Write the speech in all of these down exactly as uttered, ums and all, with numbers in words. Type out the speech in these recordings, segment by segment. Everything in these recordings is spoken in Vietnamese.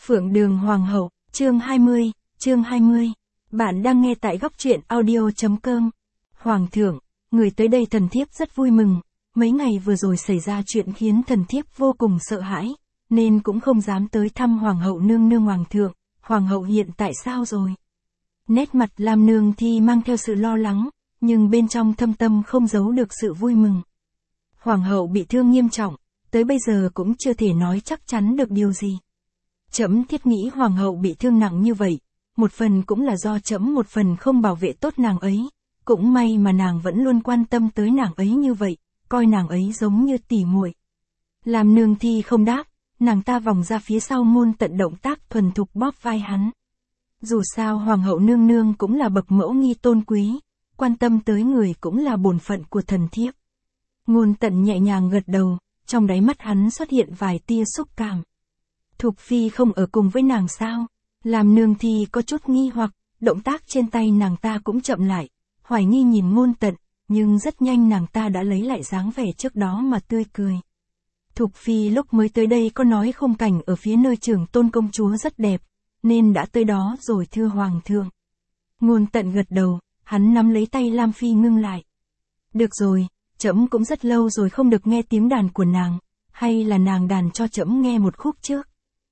Phượng Đường Hoàng hậu, chương hai mươi, chương hai mươi. Bạn đang nghe tại góc truyện audio chấm com. Hoàng thượng, người tới đây thần thiếp rất vui mừng, mấy ngày vừa rồi xảy ra chuyện khiến thần thiếp vô cùng sợ hãi, nên cũng không dám tới thăm Hoàng hậu nương nương. Hoàng thượng, Hoàng hậu hiện tại sao rồi? Nét mặt Lam Nương Thi mang theo sự lo lắng, nhưng bên trong thâm tâm không giấu được sự vui mừng. Hoàng hậu bị thương nghiêm trọng, tới bây giờ cũng chưa thể nói chắc chắn được điều gì. Trẫm thiết nghĩ Hoàng hậu bị thương nặng như vậy, một phần cũng là do trẫm một phần không bảo vệ tốt nàng ấy, cũng may mà nàng vẫn luôn quan tâm tới nàng ấy như vậy, coi nàng ấy giống như tỉ muội. Lam Nương Thi không đáp, nàng ta vòng ra phía sau Ngôn Tận, động tác thuần thục bóp vai hắn. Dù sao Hoàng hậu nương nương cũng là bậc mẫu nghi tôn quý, quan tâm tới người cũng là bổn phận của thần thiếp. Ngôn Tận nhẹ nhàng gật đầu, trong đáy mắt hắn xuất hiện vài tia xúc cảm. Thục Phi không ở cùng với nàng sao? Lam Nương Thi có chút nghi hoặc, động tác trên tay nàng ta cũng chậm lại, hoài nghi nhìn Ngôn Tận, nhưng rất nhanh nàng ta đã lấy lại dáng vẻ trước đó mà tươi cười. Thục Phi lúc mới tới đây có nói khung cảnh ở phía nơi Trưởng Tôn công chúa rất đẹp, nên đã tới đó rồi thưa Hoàng thượng. Ngôn Tận gật đầu, hắn nắm lấy tay Lam Phi ngưng lại. Được rồi, trẫm cũng rất lâu rồi không được nghe tiếng đàn của nàng, hay là nàng đàn cho trẫm nghe một khúc trước.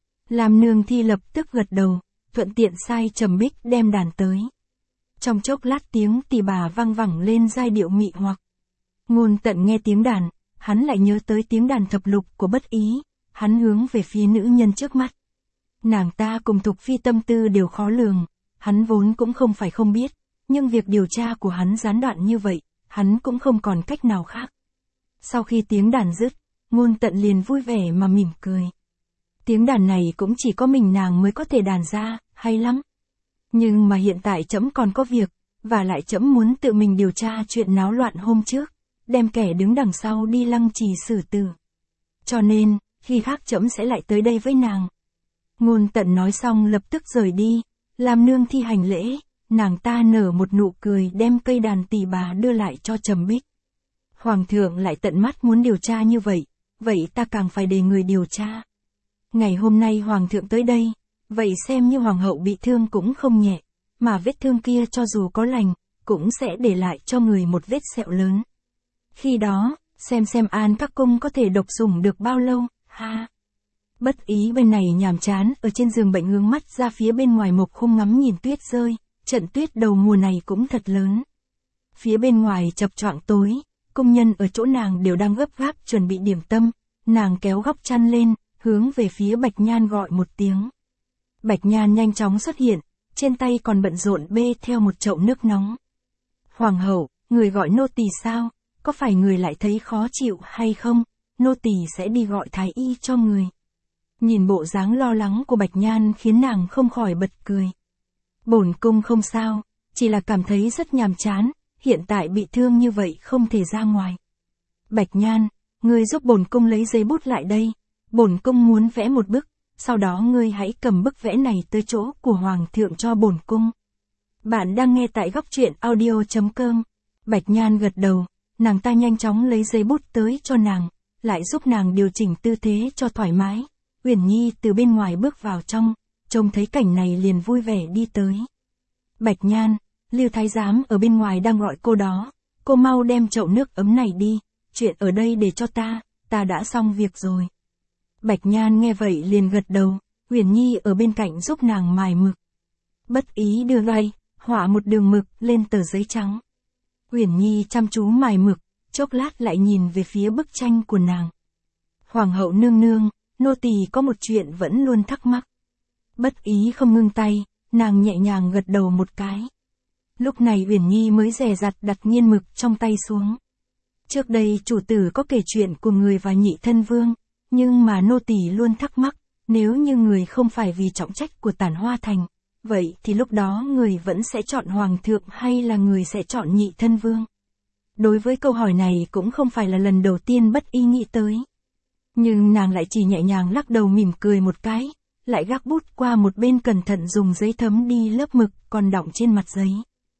Lam Nương Thi lập tức gật đầu, thuận tiện sai Trầm Bích đem đàn tới. Trong chốc lát tiếng tỳ bà vang vẳng lên giai điệu mị hoặc. Ngôn Tận nghe tiếng đàn, hắn lại nhớ tới tiếng đàn thập lục của Bất Ý, hắn hướng về phía nữ nhân trước mắt. Nàng ta cùng Thục Phi tâm tư đều khó lường, hắn vốn cũng không phải không biết, nhưng việc điều tra của hắn gián đoạn như vậy, hắn cũng không còn cách nào khác. Sau khi tiếng đàn dứt, Ngôn Tận liền vui vẻ mà mỉm cười. Tiếng đàn này cũng chỉ có mình nàng mới có thể đàn ra, hay lắm. Nhưng mà hiện tại trẫm còn có việc, và lại trẫm muốn tự mình điều tra chuyện náo loạn hôm trước, đem kẻ đứng đằng sau đi lăng trì xử tử. Cho nên, khi khác trẫm sẽ lại tới đây với nàng. Ngôn Tận nói xong lập tức rời đi, Lam Nương Thi hành lễ, nàng ta nở một nụ cười đem cây đàn tỳ bà đưa lại cho Trầm Bích. Hoàng thượng lại tận mắt muốn điều tra như vậy, vậy ta càng phải để người điều tra. Ngày hôm nay Hoàng thượng tới đây, vậy xem như Hoàng hậu bị thương cũng không nhẹ, mà vết thương kia cho dù có lành, cũng sẽ để lại cho người một vết sẹo lớn. Khi đó, xem xem An các cung có thể độc sủng được bao lâu, ha. Bất Ý bên này nhàm chán ở trên giường bệnh hướng mắt ra phía bên ngoài mộc khung ngắm nhìn tuyết rơi, trận tuyết đầu mùa này cũng thật lớn. Phía bên ngoài chập choạng tối, công nhân ở chỗ nàng đều đang gấp gáp chuẩn bị điểm tâm, nàng kéo góc chăn lên, hướng về phía Bạch Nhan gọi một tiếng. Bạch Nhan nhanh chóng xuất hiện, trên tay còn bận rộn bê theo một chậu nước nóng. Hoàng hậu, người gọi nô tỳ sao, có phải người lại thấy khó chịu hay không, nô tỳ sẽ đi gọi thái y cho người. Nhìn bộ dáng lo lắng của Bạch Nhan khiến nàng không khỏi bật cười. Bổn cung không sao, chỉ là cảm thấy rất nhàm chán, hiện tại bị thương như vậy không thể ra ngoài. Bạch Nhan, ngươi giúp bổn cung lấy giấy bút lại đây, bổn cung muốn vẽ một bức, sau đó ngươi hãy cầm bức vẽ này tới chỗ của Hoàng thượng cho bổn cung. Bạn đang nghe tại góc truyện audio chấm com. Bạch Nhan gật đầu, nàng ta nhanh chóng lấy giấy bút tới cho nàng, lại giúp nàng điều chỉnh tư thế cho thoải mái. Uyển Nhi từ bên ngoài bước vào trong, trông thấy cảnh này liền vui vẻ đi tới. Bạch Nhan, Lưu Thái Giám ở bên ngoài đang gọi cô đó, cô mau đem chậu nước ấm này đi, chuyện ở đây để cho ta, ta đã xong việc rồi. Bạch Nhan nghe vậy liền gật đầu, Uyển Nhi ở bên cạnh giúp nàng mài mực. Bất Ý đưa ray, họa một đường mực lên tờ giấy trắng. Uyển Nhi chăm chú mài mực, chốc lát lại nhìn về phía bức tranh của nàng. Hoàng hậu nương nương, nô tỳ có một chuyện vẫn luôn thắc mắc. Bất Ý không ngưng tay, nàng nhẹ nhàng gật đầu một cái. Lúc này Uyển Nhi mới dè dặt đặt nghiên mực trong tay xuống. Trước đây chủ tử có kể chuyện của người và nhị thân vương, nhưng mà nô tỳ luôn thắc mắc, nếu như người không phải vì trọng trách của Tản Hoa Thành, vậy thì lúc đó người vẫn sẽ chọn Hoàng thượng hay là người sẽ chọn nhị thân vương? Đối với câu hỏi này cũng không phải là lần đầu tiên Bất Ý nghĩ tới. Nhưng nàng lại chỉ nhẹ nhàng lắc đầu mỉm cười một cái, lại gác bút qua một bên cẩn thận dùng giấy thấm đi lớp mực còn đọng trên mặt giấy.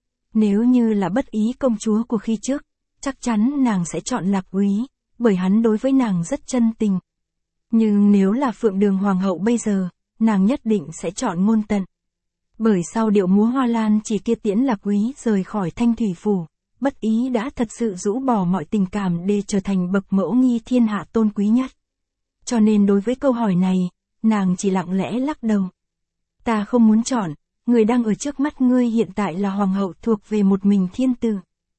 Nếu như là Bất Ý công chúa của khi trước, chắc chắn nàng sẽ chọn Lạc Úy, bởi hắn đối với nàng rất chân tình. Nhưng nếu là Phượng Đường Hoàng hậu bây giờ, nàng nhất định sẽ chọn Ngôn Tận. Bởi sau điệu múa hoa lan chỉ kia tiễn Lạc Úy rời khỏi Thanh Thủy Phủ, Bất Ý đã thật sự rũ bỏ mọi tình cảm để trở thành bậc mẫu nghi thiên hạ tôn quý nhất. Cho nên đối với câu hỏi này, nàng chỉ lặng lẽ lắc đầu. Ta không muốn chọn, người đang ở trước mắt ngươi hiện tại là hoàng hậu thuộc về một mình thiên tử.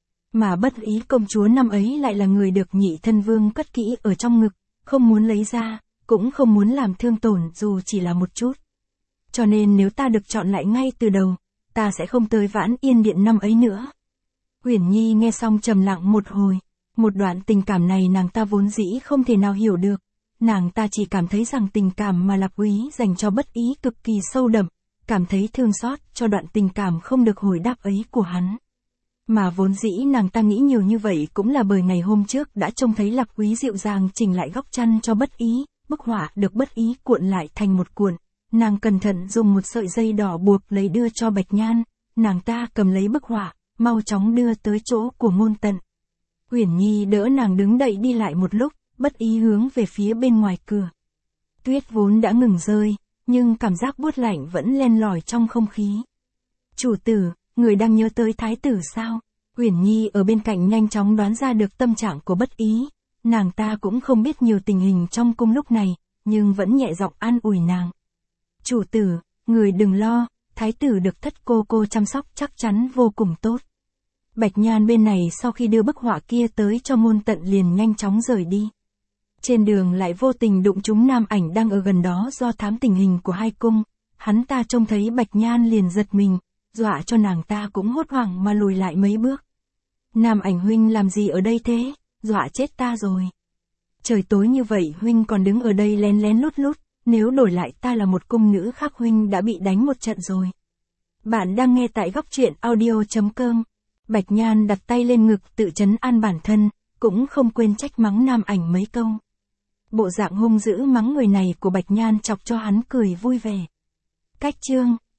Mà Bất Ý công chúa năm ấy lại là người được Nhị thân vương cất kỹ ở trong ngực, không muốn lấy ra, cũng không muốn làm thương tổn dù chỉ là một chút. Cho nên nếu ta được chọn lại ngay từ đầu, ta sẽ không tới Vãn Yên Điện năm ấy nữa. Uyển Nhi nghe xong trầm lặng một hồi, một đoạn tình cảm này nàng ta vốn dĩ không thể nào hiểu được, nàng ta chỉ cảm thấy rằng tình cảm mà Lạc Úy dành cho Bất Ý cực kỳ sâu đậm, cảm thấy thương xót cho đoạn tình cảm không được hồi đáp ấy của hắn. Mà vốn dĩ nàng ta nghĩ nhiều như vậy cũng là bởi ngày hôm trước đã trông thấy Lạc Úy dịu dàng chỉnh lại góc chăn cho Bất Ý, bức họa được Bất Ý cuộn lại thành một cuộn, nàng cẩn thận dùng một sợi dây đỏ buộc lấy đưa cho Bạch Nhan, nàng ta cầm lấy bức họa, mau chóng đưa tới chỗ của Ngôn Tận. Uyển Nhi đỡ nàng đứng dậy đi lại một lúc, Bất Ý hướng về phía bên ngoài cửa. Tuyết vốn đã ngừng rơi, nhưng cảm giác buốt lạnh vẫn len lỏi trong không khí. Chủ tử, người đang nhớ tới thái tử sao? Uyển Nhi ở bên cạnh nhanh chóng đoán ra được tâm trạng của Bất Ý, nàng ta cũng không biết nhiều tình hình trong cung lúc này, nhưng vẫn nhẹ giọng an ủi nàng. Chủ tử, người đừng lo, thái tử được thất cô cô chăm sóc chắc chắn vô cùng tốt. Bạch Nhan bên này sau khi đưa bức họa kia tới cho Ngôn Tận liền nhanh chóng rời đi. Trên đường lại vô tình đụng trúng Nam Ảnh đang ở gần đó do thám tình hình của hai cung, hắn ta trông thấy Bạch Nhan liền giật mình, dọa cho nàng ta cũng hốt hoảng mà lùi lại mấy bước. Nam Ảnh huynh làm gì ở đây thế, dọa chết ta rồi. Trời tối như vậy huynh còn đứng ở đây lén lén lút lút, nếu đổi lại ta là một cung nữ khác huynh đã bị đánh một trận rồi. Bạn đang nghe tại góc truyện audio chấm com. Bạch Nhan đặt tay lên ngực tự trấn an bản thân, cũng không quên trách mắng Nam Ảnh mấy câu. Bộ dạng hung dữ mắng người này của Bạch Nhan chọc cho hắn cười vui vẻ. Cách chương